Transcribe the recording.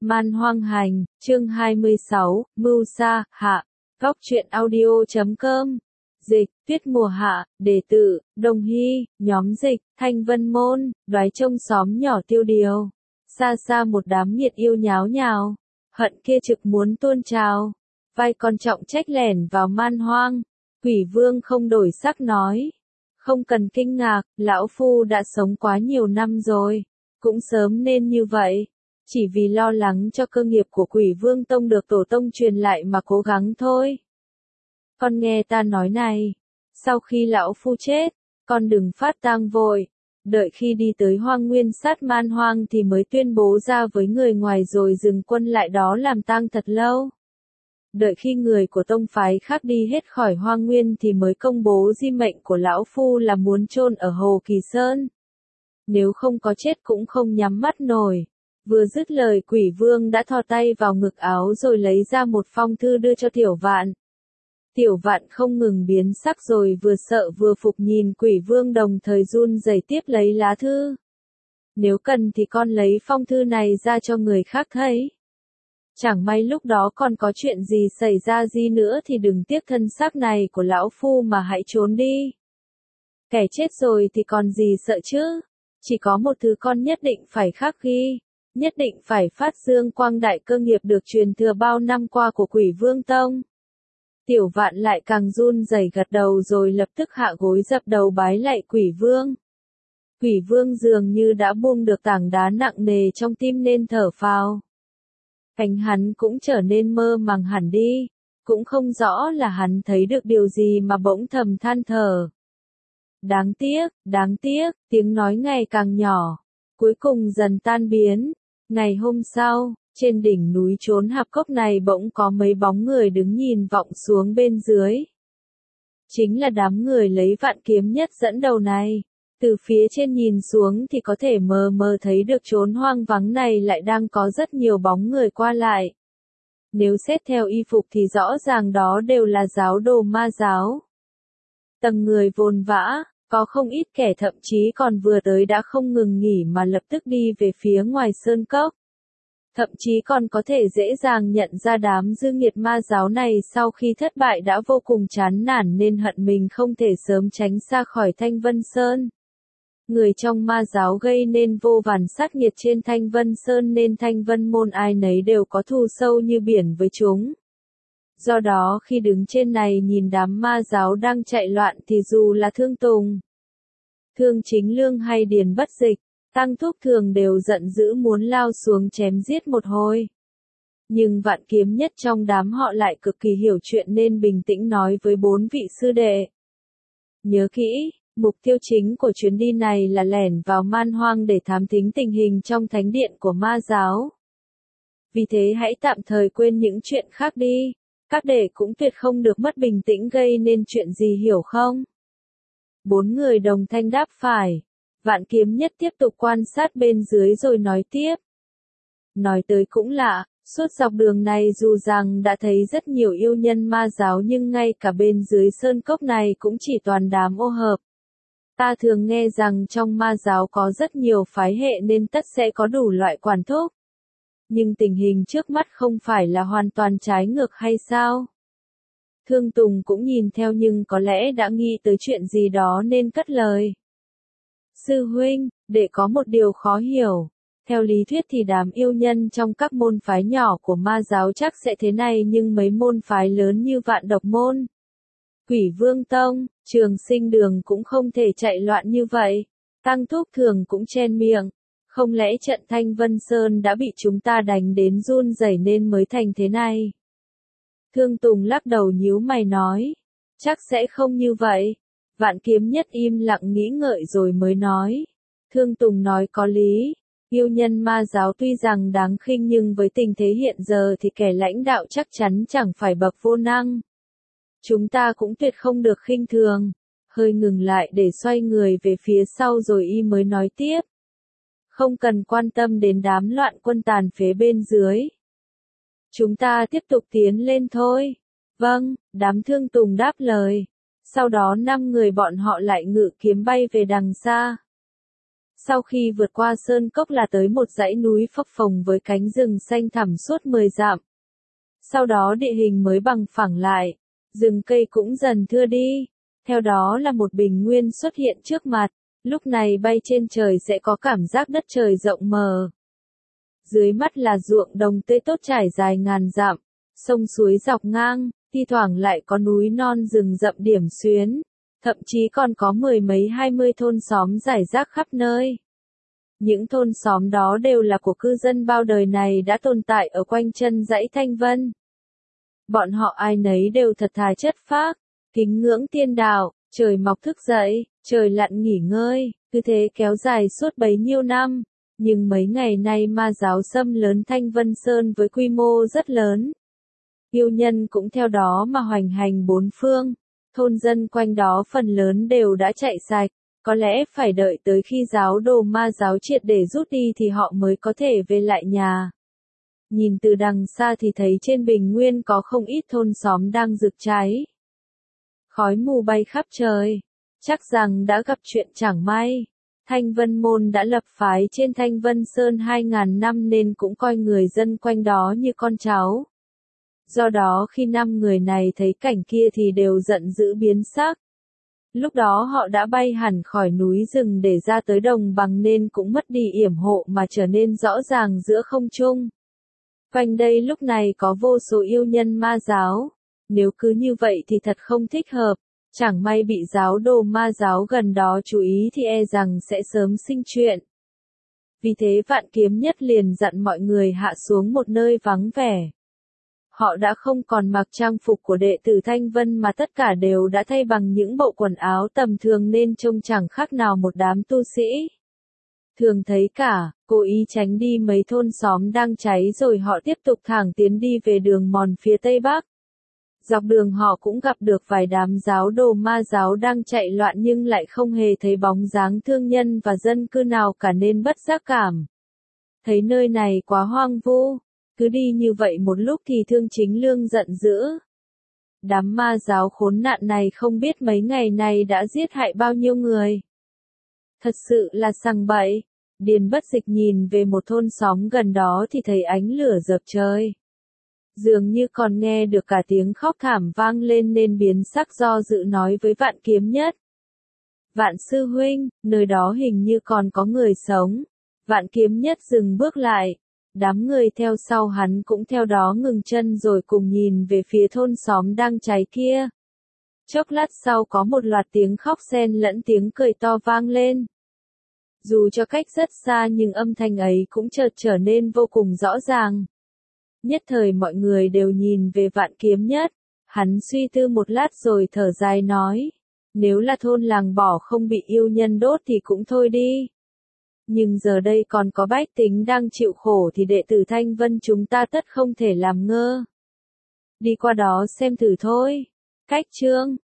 Man Hoang Hành, chương 26, Mưu Sa, Hạ, Góc truyện audio.com. Dịch, Tuyết Mùa Hạ, Đề Tự, Đồng Hy, nhóm dịch, Thanh Vân Môn, Đoái Trông xóm nhỏ Tiêu Điều. Xa xa một đám nghiệt yêu nháo nhào, hận kia trực muốn tuôn trào. Vai con trọng trách lẻn vào man hoang, Quỷ Vương không đổi sắc nói. Không cần kinh ngạc, lão phu đã sống quá nhiều năm rồi, cũng sớm nên như vậy. Chỉ vì lo lắng cho cơ nghiệp của Quỷ Vương Tông được tổ tông truyền lại mà cố gắng thôi. Con nghe ta nói này, sau khi lão phu chết, con đừng phát tang vội, đợi khi đi tới hoang nguyên sát man hoang thì mới tuyên bố ra với người ngoài rồi dừng quân lại đó làm tang thật lâu. Đợi khi người của tông phái khác đi hết khỏi hoang nguyên thì mới công bố di mệnh của lão phu là muốn chôn ở Hồ Kỳ Sơn. Nếu không có chết cũng không nhắm mắt nổi. Vừa dứt lời Quỷ Vương đã thò tay vào ngực áo rồi lấy ra một phong thư đưa cho Tiểu Vạn. Tiểu Vạn không ngừng biến sắc rồi vừa sợ vừa phục nhìn Quỷ Vương đồng thời run rẩy tiếp lấy lá thư. Nếu cần thì con lấy phong thư này ra cho người khác thấy. Chẳng may lúc đó còn có chuyện gì xảy ra gì nữa thì đừng tiếc thân xác này của lão phu mà hãy trốn đi. Kẻ chết rồi thì còn gì sợ chứ? Chỉ có một thứ con nhất định phải khắc ghi. Nhất định phải phát dương quang đại cơ nghiệp được truyền thừa bao năm qua của Quỷ Vương Tông. Tiểu Vạn lại càng run rẩy gật đầu rồi lập tức hạ gối dập đầu bái lạy Quỷ Vương. Quỷ Vương dường như đã buông được tảng đá nặng nề trong tim nên thở phào. Cánh hắn cũng trở nên mơ màng hẳn đi, cũng không rõ là hắn thấy được điều gì mà bỗng thầm than thở. Đáng tiếc, tiếng nói ngày càng nhỏ, cuối cùng dần tan biến. Ngày hôm sau, trên đỉnh núi chốn hạp cốc này bỗng có mấy bóng người đứng nhìn vọng xuống bên dưới. Chính là đám người lấy Vạn Kiếm Nhất dẫn đầu này. Từ phía trên nhìn xuống thì có thể mờ mờ thấy được chốn hoang vắng này lại đang có rất nhiều bóng người qua lại. Nếu xét theo y phục thì rõ ràng đó đều là giáo đồ ma giáo. Tầng người vồn vã, có không ít kẻ thậm chí còn vừa tới đã không ngừng nghỉ mà lập tức đi về phía ngoài sơn cốc. Thậm chí còn có thể dễ dàng nhận ra đám dư nghiệt ma giáo này sau khi thất bại đã vô cùng chán nản nên hận mình không thể sớm tránh xa khỏi Thanh Vân Sơn. Người trong ma giáo gây nên vô vàn sát nghiệt trên Thanh Vân Sơn nên Thanh Vân Môn ai nấy đều có thù sâu như biển với chúng. Do đó khi đứng trên này nhìn đám ma giáo đang chạy loạn thì dù là Thương Tùng, Thương Chính Lương hay Điền Bất Dịch, Tăng Thúc thường đều giận dữ muốn lao xuống chém giết một hồi. Nhưng Vạn Kiếm Nhất trong đám họ lại cực kỳ hiểu chuyện nên bình tĩnh nói với 4 vị sư đệ. Nhớ kỹ, mục tiêu chính của chuyến đi này là lẻn vào man hoang để thám thính tình hình trong thánh điện của ma giáo. Vì thế hãy tạm thời quên những chuyện khác đi, các đệ cũng tuyệt không được mất bình tĩnh gây nên chuyện gì hiểu không? 4 người đồng thanh đáp phải. Vạn Kiếm Nhất tiếp tục quan sát bên dưới rồi nói tiếp. Nói tới cũng lạ, suốt dọc đường này dù rằng đã thấy rất nhiều yêu nhân ma giáo nhưng ngay cả bên dưới sơn cốc này cũng chỉ toàn đám ô hợp. Ta thường nghe rằng trong ma giáo có rất nhiều phái hệ nên tất sẽ có đủ loại quản thúc. Nhưng tình hình trước mắt không phải là hoàn toàn trái ngược hay sao? Thương Tùng cũng nhìn theo nhưng có lẽ đã nghĩ tới chuyện gì đó nên cất lời. Sư huynh, đệ có một điều khó hiểu. Theo lý thuyết thì đám yêu nhân trong các môn phái nhỏ của ma giáo chắc sẽ thế này nhưng mấy môn phái lớn như Vạn Độc Môn, Quỷ Vương Tông, Trường Sinh Đường cũng không thể chạy loạn như vậy. Tăng Thúc thường cũng chen miệng. Không lẽ trận Thanh Vân Sơn đã bị chúng ta đánh đến run rẩy nên mới thành thế này? Thương Tùng lắc đầu nhíu mày nói. Chắc sẽ không như vậy. Vạn Kiếm Nhất im lặng nghĩ ngợi rồi mới nói. Thương Tùng nói có lý. Yêu nhân ma giáo tuy rằng đáng khinh nhưng với tình thế hiện giờ thì kẻ lãnh đạo chắc chắn chẳng phải bậc vô năng. Chúng ta cũng tuyệt không được khinh thường. Hơi ngừng lại để xoay người về phía sau rồi y mới nói tiếp. Không cần quan tâm đến đám loạn quân tàn phế bên dưới. Chúng ta tiếp tục tiến lên thôi. Vâng, đám Thương Tùng đáp lời. Sau đó 5 người bọn họ lại ngự kiếm bay về đằng xa. Sau khi vượt qua sơn cốc là tới một dãy núi phập phồng với cánh rừng xanh thẳm suốt 10 dặm. Sau đó địa hình mới bằng phẳng lại, rừng cây cũng dần thưa đi. Theo đó là một bình nguyên xuất hiện trước mặt, lúc này bay trên trời sẽ có cảm giác đất trời rộng mở. Dưới mắt là ruộng đồng tươi tốt trải dài ngàn dặm, sông suối dọc ngang, thi thoảng lại có núi non rừng rậm điểm xuyến, thậm chí còn có 10 mấy 20 thôn xóm rải rác khắp nơi. Những thôn xóm đó đều là của cư dân bao đời này đã tồn tại ở quanh chân dãy Thanh Vân. Bọn họ ai nấy đều thật thà chất phác, kính ngưỡng tiên đạo, trời mọc thức dậy, trời lặn nghỉ ngơi, cứ thế kéo dài suốt bấy nhiêu năm. Nhưng mấy ngày nay ma giáo xâm lấn Thanh Vân Sơn với quy mô rất lớn. Yêu nhân cũng theo đó mà hoành hành bốn phương, thôn dân quanh đó phần lớn đều đã chạy sạch, có lẽ phải đợi tới khi giáo đồ ma giáo triệt để rút đi thì họ mới có thể về lại nhà. Nhìn từ đằng xa thì thấy trên bình nguyên có không ít thôn xóm đang rực cháy. Khói mù bay khắp trời, chắc rằng đã gặp chuyện chẳng may. Thanh Vân Môn đã lập phái trên Thanh Vân Sơn 2.000 năm nên cũng coi người dân quanh đó như con cháu. Do đó khi 5 người này thấy cảnh kia thì đều giận dữ biến sắc. Lúc đó họ đã bay hẳn khỏi núi rừng để ra tới đồng bằng nên cũng mất đi yểm hộ mà trở nên rõ ràng giữa không trung. Quanh đây lúc này có vô số yêu nhân ma giáo. Nếu cứ như vậy thì thật không thích hợp. Chẳng may bị giáo đồ ma giáo gần đó chú ý thì e rằng sẽ sớm sinh chuyện. Vì thế Vạn Kiếm Nhất liền dặn mọi người hạ xuống một nơi vắng vẻ. Họ đã không còn mặc trang phục của đệ tử Thanh Vân mà tất cả đều đã thay bằng những bộ quần áo tầm thường nên trông chẳng khác nào một đám tu sĩ. Thường thấy cả, cố ý tránh đi mấy thôn xóm đang cháy rồi họ tiếp tục thẳng tiến đi về đường mòn phía tây bắc. Dọc đường họ cũng gặp được vài đám giáo đồ ma giáo đang chạy loạn nhưng lại không hề thấy bóng dáng thương nhân và dân cư nào cả nên bất giác cảm. Thấy nơi này quá hoang vu, cứ đi như vậy một lúc thì Thương Chính Lương giận dữ. Đám ma giáo khốn nạn này không biết mấy ngày này đã giết hại bao nhiêu người. Thật sự là sằng bậy. Điền Bất Dịch nhìn về một thôn xóm gần đó thì thấy ánh lửa rực trời. Dường như còn nghe được cả tiếng khóc thảm vang lên nên biến sắc do dự nói với Vạn Kiếm Nhất. Vạn sư huynh, nơi đó hình như còn có người sống. Vạn Kiếm Nhất dừng bước lại. Đám người theo sau hắn cũng theo đó ngừng chân rồi cùng nhìn về phía thôn xóm đang cháy kia. Chốc lát sau có một loạt tiếng khóc xen lẫn tiếng cười to vang lên. Dù cho cách rất xa nhưng âm thanh ấy cũng chợt trở nên vô cùng rõ ràng. Nhất thời mọi người đều nhìn về Vạn Kiếm Nhất. Hắn suy tư một lát rồi thở dài nói. Nếu là thôn làng bỏ không bị yêu nhân đốt thì cũng thôi đi. Nhưng giờ đây còn có bách tính đang chịu khổ thì đệ tử Thanh Vân chúng ta tất không thể làm ngơ. Đi qua đó xem thử thôi. Cách chương